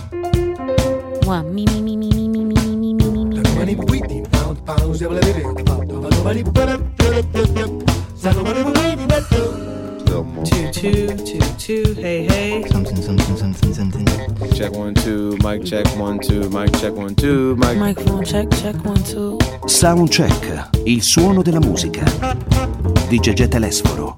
Two, hey, hey. Something. Check 1 2, mic check 1 2, mic check 1 2, mic. Microphone check 1 2. Soundcheck, il suono della musica di Gegè Telesforo.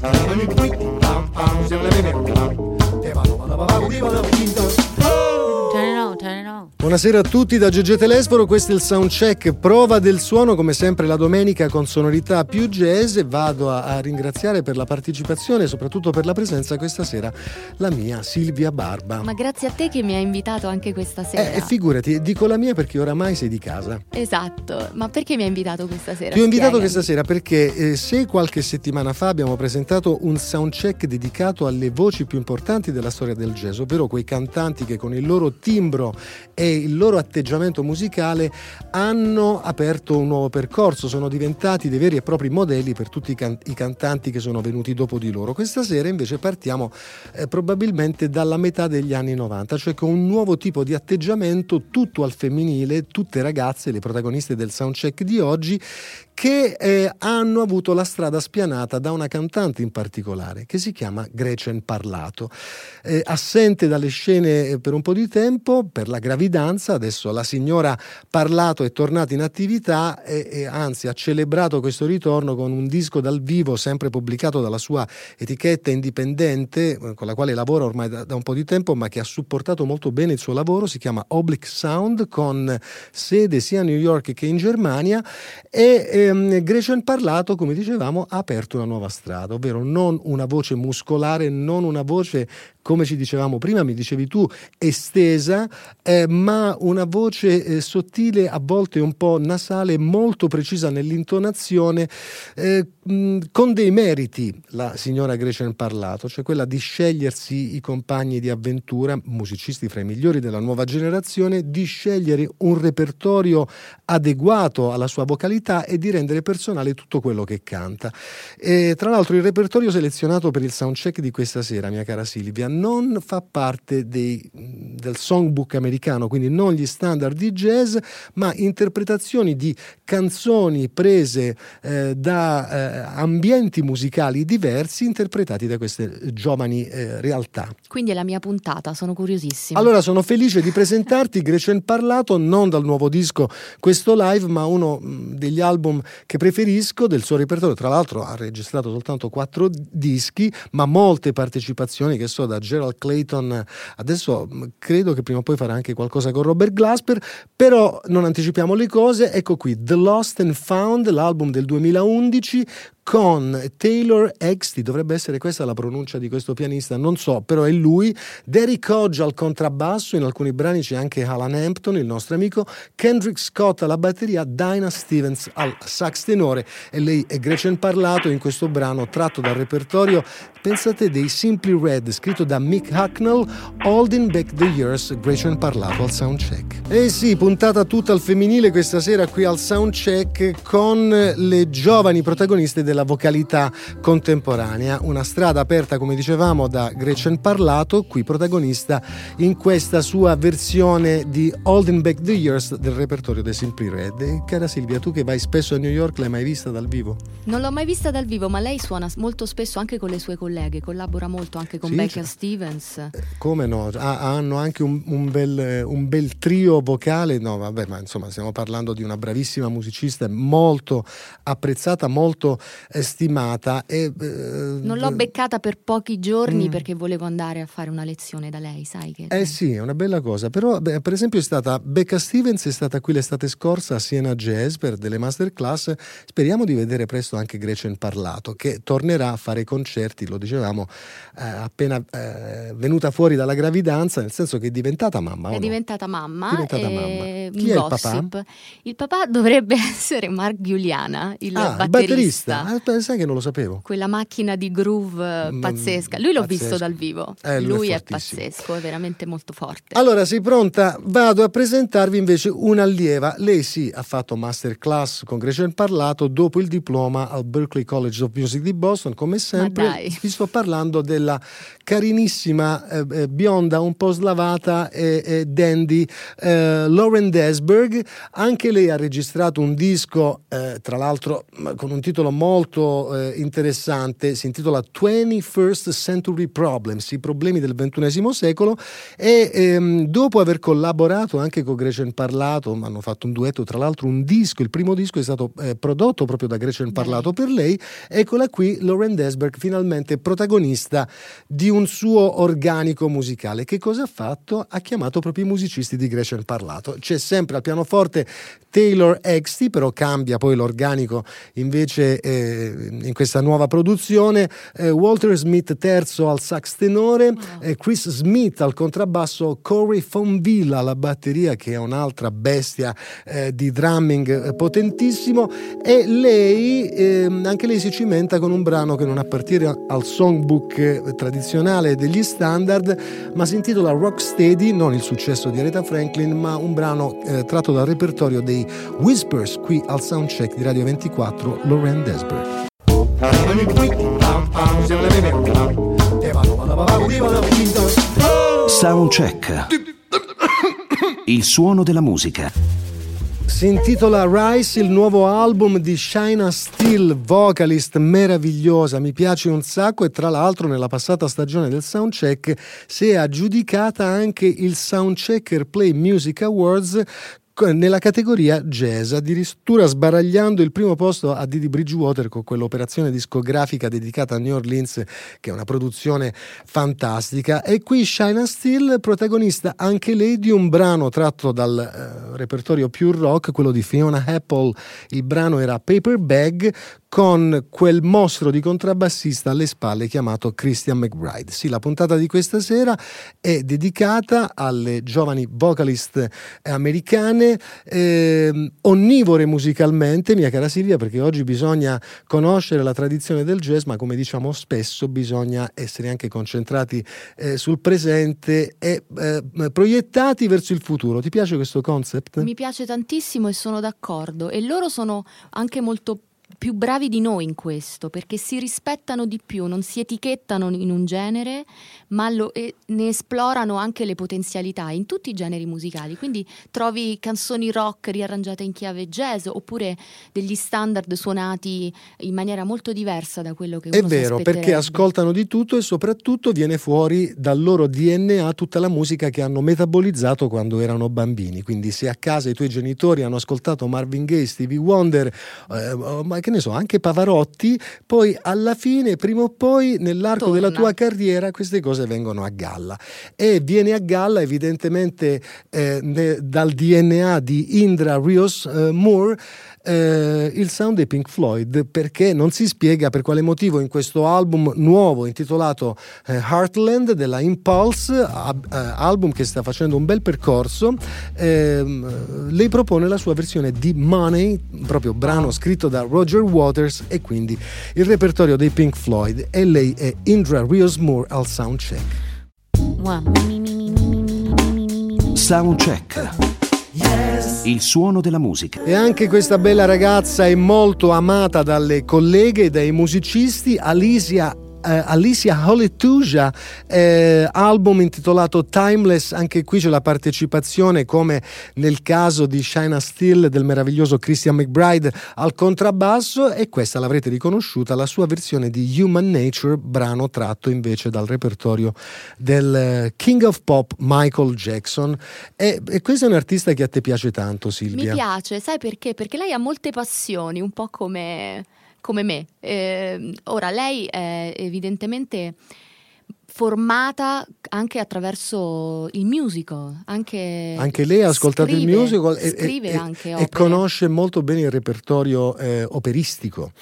Buonasera a tutti da Gegè Telesforo, questo è il Soundcheck, prova del suono come sempre la domenica con sonorità più jazz, e vado a ringraziare per la partecipazione e soprattutto per la presenza questa sera la mia Silvia Barba. Ma grazie a te che mi hai invitato anche questa sera. Figurati, dico la mia perché oramai sei di casa. Esatto, ma perché mi hai invitato questa sera? Ti ho invitato questa sera perché se qualche settimana fa abbiamo presentato un Soundcheck dedicato alle voci più importanti della storia del jazz, ovvero quei cantanti che con il loro timbro e il loro atteggiamento musicale hanno aperto un nuovo percorso, sono diventati dei veri e propri modelli per tutti i cantanti che sono venuti dopo di loro. Questa sera invece partiamo probabilmente dalla metà degli anni 90, cioè con un nuovo tipo di atteggiamento tutto al femminile, tutte ragazze, le protagoniste del Soundcheck di oggi, che hanno avuto la strada spianata da una cantante in particolare che si chiama Gretchen Parlato, assente dalle scene per un po' di tempo per la gravidanza. Adesso la signora Parlato è tornata in attività e anzi ha celebrato questo ritorno con un disco dal vivo sempre pubblicato dalla sua etichetta indipendente con la quale lavora ormai da un po' di tempo, ma che ha supportato molto bene il suo lavoro. Si chiama Oblique Sound, con sede sia a New York che in Germania, e Gretchen Parlato, come dicevamo, ha aperto una nuova strada, ovvero non una voce muscolare, non una voce, come ci dicevamo prima, mi dicevi tu, estesa, ma una voce sottile, a volte un po' nasale, molto precisa nell'intonazione, con dei meriti la signora Gretchen Parlato, cioè quella di scegliersi i compagni di avventura, musicisti fra i migliori della nuova generazione, di scegliere un repertorio adeguato alla sua vocalità e di rendere personale tutto quello che canta. E tra l'altro il repertorio selezionato per il Soundcheck di questa sera, mia cara Silvia, non fa parte del songbook americano, quindi non gli standard di jazz, ma interpretazioni di canzoni prese da ambienti musicali diversi, interpretati da queste giovani realtà. Quindi è la mia puntata, sono curiosissima. Allora sono felice di presentarti Gretchen Parlato, non dal nuovo disco Questo Live, ma uno degli album che preferisco del suo repertorio. Tra l'altro ha registrato soltanto 4 dischi, ma molte partecipazioni, che so, da Gerald Clayton, adesso credo che prima o poi farà anche qualcosa con Robert Glasper, però non anticipiamo le cose. Ecco qui The Lost and Found, l'album del 2011, con Taylor Exty, dovrebbe essere questa la pronuncia di questo pianista, non so, però è lui, Derek Hodge al contrabbasso, in alcuni brani c'è anche Alan Hampton, il nostro amico, Kendrick Scott alla batteria, Dinah Stevens al sax tenore, e lei è Gretchen Parlato in questo brano tratto dal repertorio, pensate, dei Simply Red, scritto da Mick Hucknall, Holding Back the Years, Gretchen Parlato al Soundcheck. E sì, puntata tutta al femminile questa sera qui al Soundcheck, con le giovani protagoniste della vocalità contemporanea, una strada aperta, come dicevamo, da Gretchen Parlato, qui protagonista in questa sua versione di Holding Back the Years del repertorio dei Simply Red. E cara Silvia, tu che vai spesso a New York, l'hai mai vista dal vivo? Non l'ho mai vista dal vivo, ma lei suona molto spesso anche con le sue colleghe, collabora molto anche con Becca Stevens. Come no, hanno anche un bel trio vocale. No vabbè, ma insomma stiamo parlando di una bravissima musicista, molto apprezzata, molto stimata. Non l'ho beccata per pochi giorni perché volevo andare a fare una lezione da lei, sai che... Sì, è una bella cosa, però per esempio Becca Stevens è stata qui l'estate scorsa a Siena Jazz per delle masterclass. Speriamo di vedere presto anche Gretchen Parlato, che tornerà a fare concerti, lo dicevamo, appena venuta fuori dalla gravidanza, nel senso che è diventata mamma. È diventata mamma. Chi è il papà? Il papà dovrebbe essere Mark Giuliana, il batterista. sai che non lo sapevo. Quella macchina di groove pazzesca. Lui l'ho visto dal vivo. Lui è pazzesco, è veramente molto forte. Allora, sei pronta? Vado a presentarvi invece un'allieva. Lei sì, ha fatto masterclass con Gretchen Parlato dopo il diploma al Berklee College of Music di Boston, come sempre. Vi sto parlando della carinissima bionda, un po' slavata e dandy Lauren Desberg. Anche lei ha registrato un disco, tra l'altro con un titolo molto interessante, si intitola 21st Century Problems, i problemi del XXI secolo, e dopo aver collaborato anche con Gretchen Parlato, hanno fatto un duetto, tra l'altro un disco, il primo disco è stato prodotto proprio da Gretchen Parlato per lei. Eccola qui Lauren Desberg, finalmente protagonista di un suo organico musicale. Che cosa ha fatto? Ha chiamato proprio i musicisti di Gretchen Parlato. C'è sempre al pianoforte Taylor Exty, però cambia poi l'organico invece in questa nuova produzione, Walter Smith terzo al sax tenore, Chris Smith al contrabbasso, Corey Fonville alla batteria, che è un'altra bestia di drumming potentissimo, e lei anche lei si cimenta con un brano che non appartiene al songbook tradizionale degli standard, ma si intitola Rocksteady, non il successo di Aretha Franklin, ma un brano tratto dal repertorio dei Whispers, qui al Soundcheck di Radio 24, Lauren Desberg. Soundcheck, il suono della musica. Si intitola Rise, il nuovo album di Shaina Steele, vocalist meravigliosa, mi piace un sacco, e tra l'altro nella passata stagione del Soundcheck si è aggiudicata anche il Soundchecker Play Music Awards nella categoria jazz, addirittura sbaragliando il primo posto a Didi Bridgewater con quell'operazione discografica dedicata a New Orleans, che è una produzione fantastica. E qui Shaina Steele, protagonista anche lei di un brano tratto dal repertorio più rock, quello di Fiona Apple. Il brano era Paper Bag, con quel mostro di contrabbassista alle spalle chiamato Christian McBride. Sì, la puntata di questa sera è dedicata alle giovani vocalist americane, onnivore musicalmente, mia cara Silvia, perché oggi bisogna conoscere la tradizione del jazz, ma come diciamo spesso bisogna essere anche concentrati sul presente e proiettati verso il futuro. Ti piace questo concept? Mi piace tantissimo e sono d'accordo, e loro sono anche molto più bravi di noi in questo, perché si rispettano di più, non si etichettano in un genere, ma ne esplorano anche le potenzialità in tutti i generi musicali. Quindi trovi canzoni rock riarrangiate in chiave jazz, oppure degli standard suonati in maniera molto diversa da quello che uno si aspetterebbe. È vero, perché ascoltano di tutto e soprattutto viene fuori dal loro DNA tutta la musica che hanno metabolizzato quando erano bambini. Quindi se a casa i tuoi genitori hanno ascoltato Marvin Gaye, Stevie Wonder, ma che ne so, anche Pavarotti, poi alla fine, prima o poi, nell'arco della tua carriera, queste cose vengono a galla. E viene a galla evidentemente dal DNA di Indra Rios Moore il sound dei Pink Floyd, perché non si spiega per quale motivo in questo album nuovo intitolato Heartland della Impulse, album che sta facendo un bel percorso, lei propone la sua versione di Money, proprio brano scritto da Roger Waters, e quindi il repertorio dei Pink Floyd, e lei è Indra Rios Moore al Soundcheck. Soundcheck, il suono della musica. E anche questa bella ragazza è molto amata dalle colleghe e dai musicisti. Alicia Holetuja, album intitolato Timeless, anche qui c'è la partecipazione, come nel caso di Shaina Steele, del meraviglioso Christian McBride al contrabbasso, e questa l'avrete riconosciuta, la sua versione di Human Nature, brano tratto invece dal repertorio del King of Pop Michael Jackson. E questa è un'artista che a te piace tanto, Silvia? Mi piace, sai perché? Perché lei ha molte passioni, un po' come me. Ora, lei è evidentemente formata anche attraverso il musical, anche lei ha ascoltato il musical e conosce molto bene il repertorio operistico.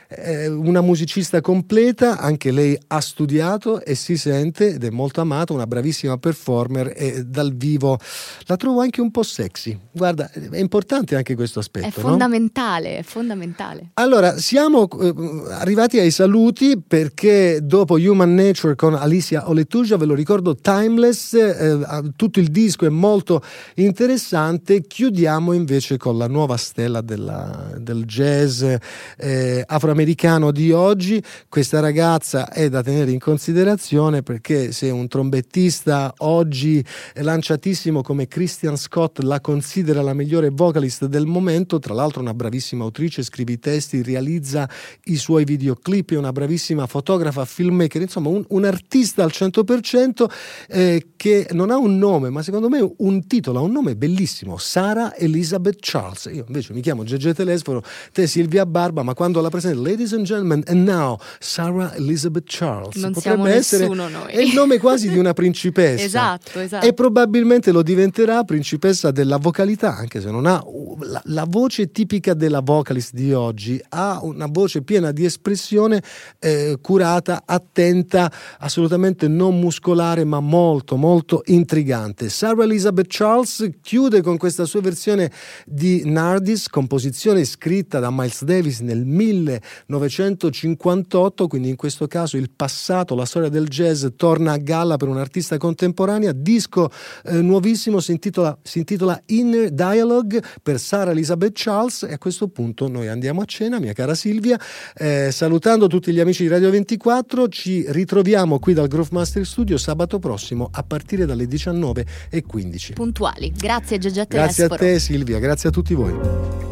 una musicista completa, anche lei ha studiato e si sente ed è molto amata, una bravissima performer e dal vivo la trovo anche un po' sexy. Guarda, è importante anche questo aspetto. È fondamentale, no? È fondamentale. Allora, siamo arrivati ai saluti perché dopo Human Nature con Alicia Oletuja, ve lo ricordo, Timeless, tutto il disco è molto interessante. Chiudiamo invece con la nuova stella del jazz afroamericano di oggi. Questa ragazza è da tenere in considerazione perché se un trombettista oggi è lanciatissimo come Christian Scott la considera la migliore vocalist del momento, tra l'altro una bravissima autrice, scrive i testi, realizza i suoi videoclip, è una bravissima fotografa, filmmaker, insomma un artista al 100%, che non ha un nome ma secondo me un titolo, ha un nome bellissimo, Sarah Elizabeth Charles. Io invece mi chiamo Gegè Telesforo, te Silvia Barba, ma quando la presento, ladies and gentlemen, and now Sarah Elizabeth Charles, non potrebbe essere noi. È il nome quasi di una principessa. Esatto. E probabilmente lo diventerà, principessa della vocalità, anche se non ha la voce tipica della vocalist di oggi, ha una voce piena di espressione, curata, attenta, assolutamente non muscolare ma molto molto intrigante. Sarah Elizabeth Charles chiude con questa sua versione di Nardis, composizione scritta da Miles Davis nel 1958, quindi in questo caso il passato, la storia del jazz torna a galla per un'artista contemporanea. Disco nuovissimo, si intitola Inner Dialogue per Sarah Elizabeth Charles, e a questo punto noi andiamo a cena, mia cara Silvia, salutando tutti gli amici di Radio 24. Ci ritroviamo qui dal Groove Master Studio sabato prossimo a partire dalle 19:15 puntuali. Grazie Gegè Grazie Telesforo. a te Silvia, grazie a tutti voi.